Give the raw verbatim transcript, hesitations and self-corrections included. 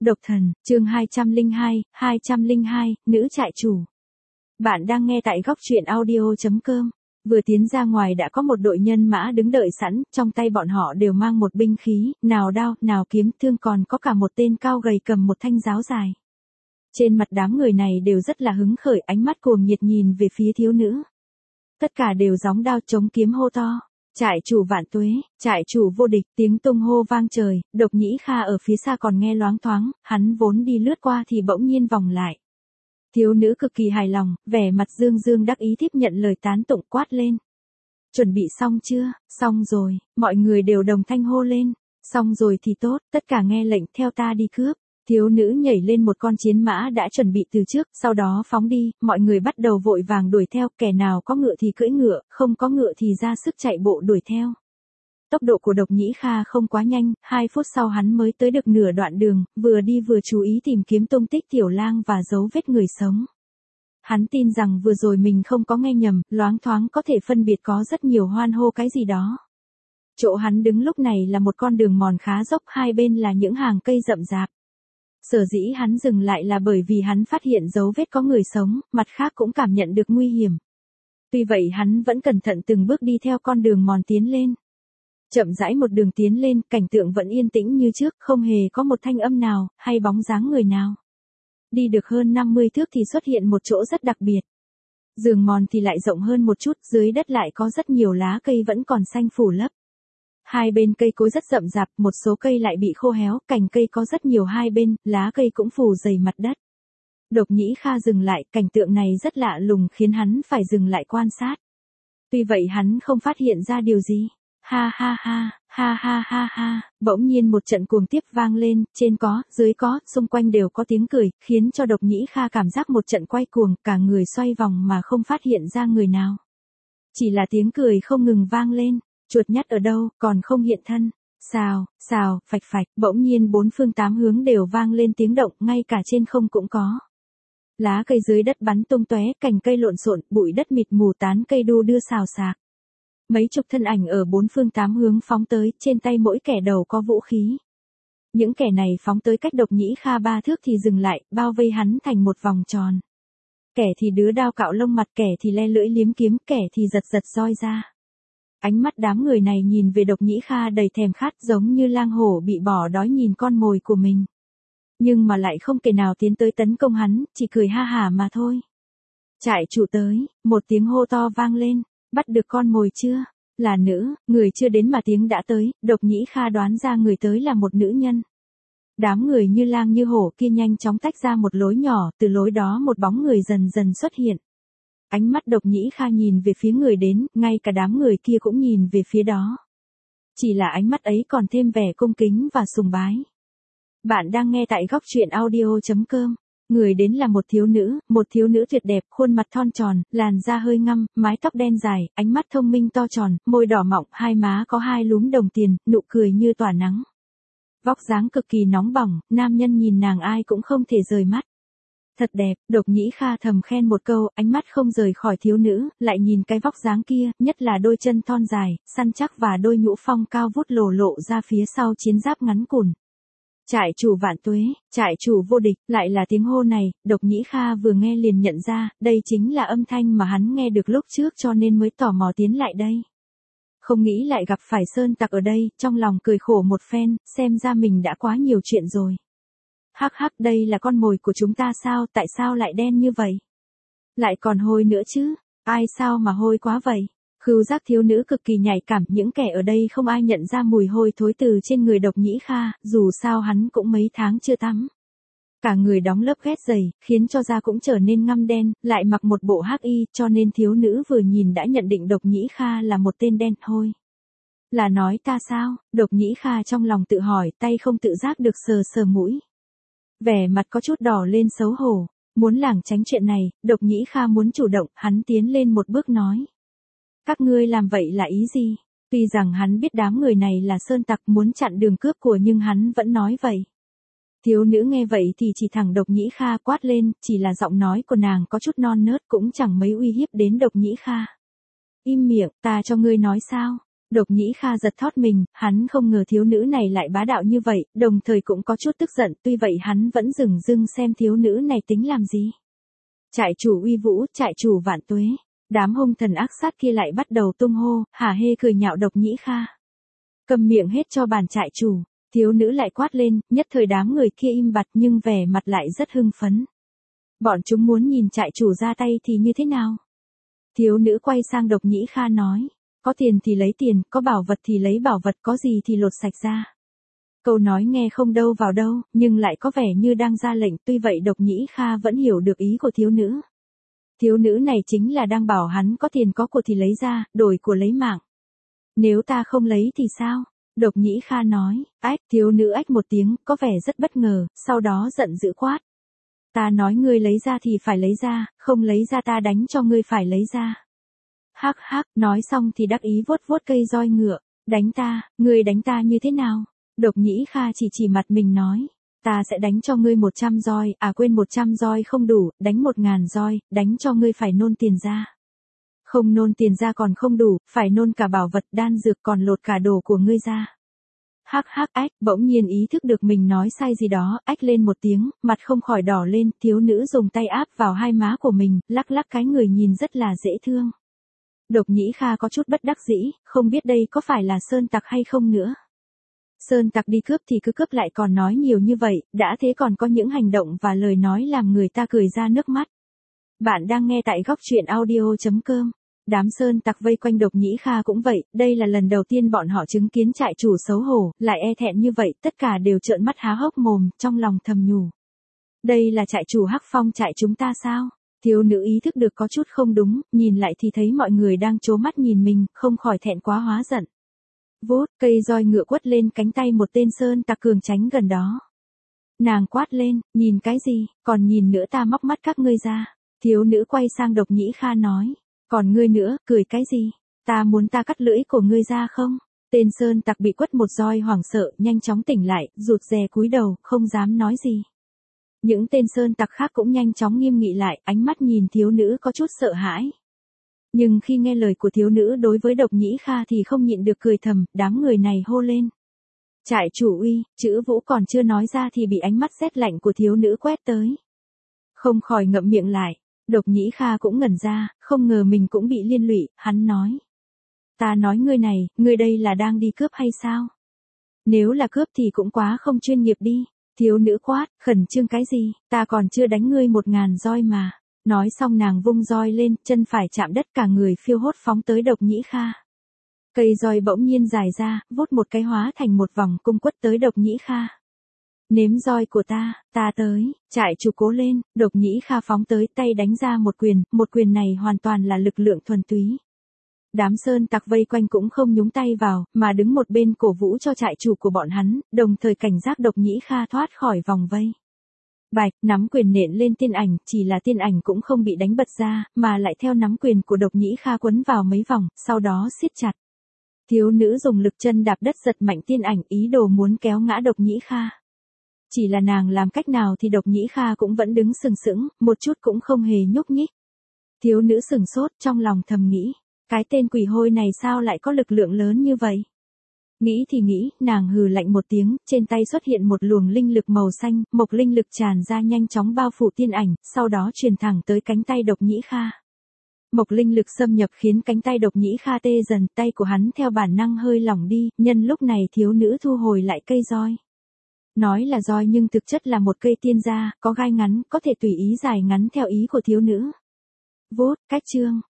Độc thần, chương hai trăm lẻ hai, hai trăm lẻ hai, nữ trại chủ. Bạn đang nghe tại góc truyện audio chấm com. Vừa tiến ra ngoài đã có một đội nhân mã đứng đợi sẵn, trong tay bọn họ đều mang một binh khí, nào đao, nào kiếm, thương còn có cả một tên cao gầy cầm một thanh giáo dài. Trên mặt đám người này đều rất là hứng khởi, ánh mắt cuồng nhiệt nhìn về phía thiếu nữ. Tất cả đều gióng đao chống kiếm hô to. Trại chủ vạn tuế, trại chủ vô địch, tiếng tung hô vang trời, Độc Nhĩ Kha ở phía xa còn nghe loáng thoáng, hắn vốn đi lướt qua thì bỗng nhiên vòng lại. Thiếu nữ cực kỳ hài lòng, vẻ mặt dương dương đắc ý tiếp nhận lời tán tụng quát lên. Chuẩn bị xong chưa? Xong rồi, mọi người đều đồng thanh hô lên. Xong rồi thì tốt, tất cả nghe lệnh theo ta đi cướp. Thiếu nữ nhảy lên một con chiến mã đã chuẩn bị từ trước, sau đó phóng đi, mọi người bắt đầu vội vàng đuổi theo, kẻ nào có ngựa thì cưỡi ngựa, không có ngựa thì ra sức chạy bộ đuổi theo. Tốc độ của Độc Nhĩ Kha không quá nhanh, hai phút sau hắn mới tới được nửa đoạn đường, vừa đi vừa chú ý tìm kiếm tung tích tiểu lang và dấu vết người sống. Hắn tin rằng vừa rồi mình không có nghe nhầm, loáng thoáng có thể phân biệt có rất nhiều hoan hô cái gì đó. Chỗ hắn đứng lúc này là một con đường mòn khá dốc, hai bên là những hàng cây rậm rạp. Sở dĩ hắn dừng lại là bởi vì hắn phát hiện dấu vết có người sống, mặt khác cũng cảm nhận được nguy hiểm. Tuy vậy hắn vẫn cẩn thận từng bước đi theo con đường mòn tiến lên. Chậm rãi một đường tiến lên, cảnh tượng vẫn yên tĩnh như trước, không hề có một thanh âm nào, hay bóng dáng người nào. Đi được hơn năm mươi thước thì xuất hiện một chỗ rất đặc biệt. Đường mòn thì lại rộng hơn một chút, dưới đất lại có rất nhiều lá cây vẫn còn xanh phủ lấp. Hai bên cây cối rất rậm rạp, một số cây lại bị khô héo, cành cây có rất nhiều hai bên, lá cây cũng phủ dày mặt đất. Độc Nhĩ Kha dừng lại, cảnh tượng này rất lạ lùng khiến hắn phải dừng lại quan sát. Tuy vậy hắn không phát hiện ra điều gì. Ha ha ha, ha ha ha ha, bỗng nhiên một trận cuồng tiếp vang lên, trên có, dưới có, xung quanh đều có tiếng cười, khiến cho Độc Nhĩ Kha cảm giác một trận quay cuồng, cả người xoay vòng mà không phát hiện ra người nào. Chỉ là tiếng cười không ngừng vang lên. Chuột nhắt ở đâu, còn không hiện thân. Xào, xào, phạch phạch, bỗng nhiên bốn phương tám hướng đều vang lên tiếng động, ngay cả trên không cũng có. Lá cây dưới đất bắn tung tóe, cành cây lộn xộn, bụi đất mịt mù, tán cây đu đưa xào xạc. Mấy chục thân ảnh ở bốn phương tám hướng phóng tới, trên tay mỗi kẻ đầu có vũ khí. Những kẻ này phóng tới cách Độc Nhĩ Kha ba thước thì dừng lại, bao vây hắn thành một vòng tròn. Kẻ thì đứa đao cạo lông mặt, kẻ thì le lưỡi liếm kiếm, kẻ thì giật giật roi ra. Ánh mắt đám người này nhìn về Độc Nhĩ Kha đầy thèm khát, giống như lang hổ bị bỏ đói nhìn con mồi của mình. Nhưng mà lại không kẻ nào tiến tới tấn công hắn, chỉ cười ha hả mà thôi. Trại chủ tới, một tiếng hô to vang lên, bắt được con mồi chưa? Là nữ, người chưa đến mà tiếng đã tới, Độc Nhĩ Kha đoán ra người tới là một nữ nhân. Đám người như lang như hổ kia nhanh chóng tách ra một lối nhỏ, từ lối đó một bóng người dần dần xuất hiện. Ánh mắt Độc Nhĩ Kha nhìn về phía người đến, ngay cả đám người kia cũng nhìn về phía đó. Chỉ là ánh mắt ấy còn thêm vẻ cung kính và sùng bái. Bạn đang nghe tại góc truyện audio chấm com. Người đến là một thiếu nữ, một thiếu nữ tuyệt đẹp, khuôn mặt thon tròn, làn da hơi ngăm, mái tóc đen dài, ánh mắt thông minh to tròn, môi đỏ mọng, hai má có hai lúm đồng tiền, nụ cười như tỏa nắng. Vóc dáng cực kỳ nóng bỏng, nam nhân nhìn nàng ai cũng không thể rời mắt. Thật đẹp, Độc Nhĩ Kha thầm khen một câu, ánh mắt không rời khỏi thiếu nữ, lại nhìn cái vóc dáng kia, nhất là đôi chân thon dài, săn chắc và đôi nhũ phong cao vút lồ lộ ra phía sau chiến giáp ngắn cùn. Trại chủ vạn tuế, trại chủ vô địch, lại là tiếng hô này, Độc Nhĩ Kha vừa nghe liền nhận ra, đây chính là âm thanh mà hắn nghe được lúc trước cho nên mới tò mò tiến lại đây. Không nghĩ lại gặp phải sơn tặc ở đây, trong lòng cười khổ một phen, xem ra mình đã quá nhiều chuyện rồi. Hắc hắc, đây là con mồi của chúng ta sao, tại sao lại đen như vậy? Lại còn hôi nữa chứ, ai sao mà hôi quá vậy? Khứu giác thiếu nữ cực kỳ nhạy cảm, những kẻ ở đây không ai nhận ra mùi hôi thối từ trên người Độc Nhĩ Kha, dù sao hắn cũng mấy tháng chưa tắm. Cả người đóng lớp ghét dày, khiến cho da cũng trở nên ngăm đen, lại mặc một bộ hắc y, cho nên thiếu nữ vừa nhìn đã nhận định Độc Nhĩ Kha là một tên đen hôi. Là nói ta sao? Độc Nhĩ Kha trong lòng tự hỏi, tay không tự giác được sờ sờ mũi. Vẻ mặt có chút đỏ lên xấu hổ, muốn lảng tránh chuyện này, Độc Nhĩ Kha muốn chủ động, hắn tiến lên một bước nói. Các ngươi làm vậy là ý gì? Tuy rằng hắn biết đám người này là sơn tặc muốn chặn đường cướp của nhưng hắn vẫn nói vậy. Thiếu nữ nghe vậy thì chỉ thẳng Độc Nhĩ Kha quát lên, chỉ là giọng nói của nàng có chút non nớt cũng chẳng mấy uy hiếp đến Độc Nhĩ Kha. Im miệng, ta cho ngươi nói sao? Độc Nhĩ Kha giật thót mình, hắn không ngờ thiếu nữ này lại bá đạo như vậy, đồng thời cũng có chút tức giận, tuy vậy hắn vẫn dừng dưng xem thiếu nữ này tính làm gì. Trại chủ uy vũ, trại chủ vạn tuế. Đám hung thần ác sát kia lại bắt đầu tung hô, hả hê cười nhạo Độc Nhĩ Kha. Cầm miệng hết cho bản trại chủ, thiếu nữ lại quát lên, nhất thời đám người kia im bặt nhưng vẻ mặt lại rất hưng phấn. Bọn chúng muốn nhìn trại chủ ra tay thì như thế nào? Thiếu nữ quay sang Độc Nhĩ Kha nói, có tiền thì lấy tiền, có bảo vật thì lấy bảo vật, có gì thì lột sạch ra. Câu nói nghe không đâu vào đâu, nhưng lại có vẻ như đang ra lệnh, tuy vậy Độc Nhĩ Kha vẫn hiểu được ý của thiếu nữ. Thiếu nữ này chính là đang bảo hắn có tiền có của thì lấy ra, đổi của lấy mạng. Nếu ta không lấy thì sao? Độc Nhĩ Kha nói, ách, thiếu nữ ách một tiếng, có vẻ rất bất ngờ, sau đó giận dữ quát. Ta nói ngươi lấy ra thì phải lấy ra, không lấy ra ta đánh cho ngươi phải lấy ra. Hắc hắc, nói xong thì đắc ý vuốt vuốt cây roi ngựa, đánh ta, ngươi đánh ta như thế nào? Độc Nhĩ Kha chỉ chỉ mặt mình nói, ta sẽ đánh cho ngươi một trăm roi, à quên một trăm roi không đủ, đánh một ngàn roi, đánh cho ngươi phải nôn tiền ra. Không nôn tiền ra còn không đủ, phải nôn cả bảo vật đan dược còn lột cả đồ của ngươi ra. Hắc hắc ách, bỗng nhiên ý thức được mình nói sai gì đó, ách lên một tiếng, mặt không khỏi đỏ lên, thiếu nữ dùng tay áp vào hai má của mình, lắc lắc cái người nhìn rất là dễ thương. Độc Nhĩ Kha có chút bất đắc dĩ, không biết đây có phải là sơn tặc hay không nữa. Sơn tặc đi cướp thì cứ cướp lại còn nói nhiều như vậy, đã thế còn có những hành động và lời nói làm người ta cười ra nước mắt. Bạn đang nghe tại góc truyện audio chấm com. Đám sơn tặc vây quanh Độc Nhĩ Kha cũng vậy, đây là lần đầu tiên bọn họ chứng kiến trại chủ xấu hổ, lại e thẹn như vậy, tất cả đều trợn mắt há hốc mồm, trong lòng thầm nhủ. Đây là trại chủ Hắc Phong trại chúng ta sao? Thiếu nữ ý thức được có chút không đúng, nhìn lại thì thấy mọi người đang trố mắt nhìn mình, không khỏi thẹn quá hóa giận. Vút, cây roi ngựa quất lên cánh tay một tên sơn tặc cường tránh gần đó. Nàng quát lên, nhìn cái gì, còn nhìn nữa ta móc mắt các ngươi ra. Thiếu nữ quay sang Độc Nhĩ Kha nói, còn ngươi nữa, cười cái gì, ta muốn ta cắt lưỡi của ngươi ra không? Tên sơn tặc bị quất một roi hoảng sợ, nhanh chóng tỉnh lại, rụt rè cúi đầu, không dám nói gì. Những tên sơn tặc khác cũng nhanh chóng nghiêm nghị lại, ánh mắt nhìn thiếu nữ có chút sợ hãi. Nhưng khi nghe lời của thiếu nữ đối với Độc Nhĩ Kha thì không nhịn được cười thầm, đám người này hô lên. Trại chủ uy, chữ Vũ còn chưa nói ra thì bị ánh mắt rét lạnh của thiếu nữ quét tới. Không khỏi ngậm miệng lại, Độc Nhĩ Kha cũng ngẩn ra, không ngờ mình cũng bị liên lụy, hắn nói. Ta nói ngươi này, ngươi đây là đang đi cướp hay sao? Nếu là cướp thì cũng quá không chuyên nghiệp đi. Thiếu nữ quát, khẩn trương cái gì, ta còn chưa đánh ngươi một ngàn roi mà. Nói xong nàng vung roi lên, chân phải chạm đất cả người phiêu hốt phóng tới Độc Nhĩ Kha. Cây roi bỗng nhiên dài ra, vút một cái hóa thành một vòng cung quất tới Độc Nhĩ Kha. Nếm roi của ta, ta tới, trại chủ cố lên, Độc Nhĩ Kha phóng tới tay đánh ra một quyền, một quyền này hoàn toàn là lực lượng thuần túy. Đám sơn tặc vây quanh cũng không nhúng tay vào, mà đứng một bên cổ vũ cho trại chủ của bọn hắn, đồng thời cảnh giác Độc Nhĩ Kha thoát khỏi vòng vây. Bạch, nắm quyền nện lên tiên ảnh, chỉ là tiên ảnh cũng không bị đánh bật ra, mà lại theo nắm quyền của Độc Nhĩ Kha quấn vào mấy vòng, sau đó siết chặt. Thiếu nữ dùng lực chân đạp đất giật mạnh tiên ảnh, ý đồ muốn kéo ngã Độc Nhĩ Kha. Chỉ là nàng làm cách nào thì Độc Nhĩ Kha cũng vẫn đứng sừng sững, một chút cũng không hề nhúc nhích. Thiếu nữ sừng sốt, trong lòng thầm nghĩ, cái tên quỷ hôi này sao lại có lực lượng lớn như vậy? Nghĩ thì nghĩ, nàng hừ lạnh một tiếng, trên tay xuất hiện một luồng linh lực màu xanh, mộc linh lực tràn ra nhanh chóng bao phủ tiên ảnh, sau đó truyền thẳng tới cánh tay Độc Nhĩ Kha. Mộc linh lực xâm nhập khiến cánh tay Độc Nhĩ Kha tê dần, tay của hắn theo bản năng hơi lỏng đi, nhân lúc này thiếu nữ thu hồi lại cây roi. Nói là roi nhưng thực chất là một cây tiên gia, có gai ngắn, có thể tùy ý dài ngắn theo ý của thiếu nữ. Vút, cách chương,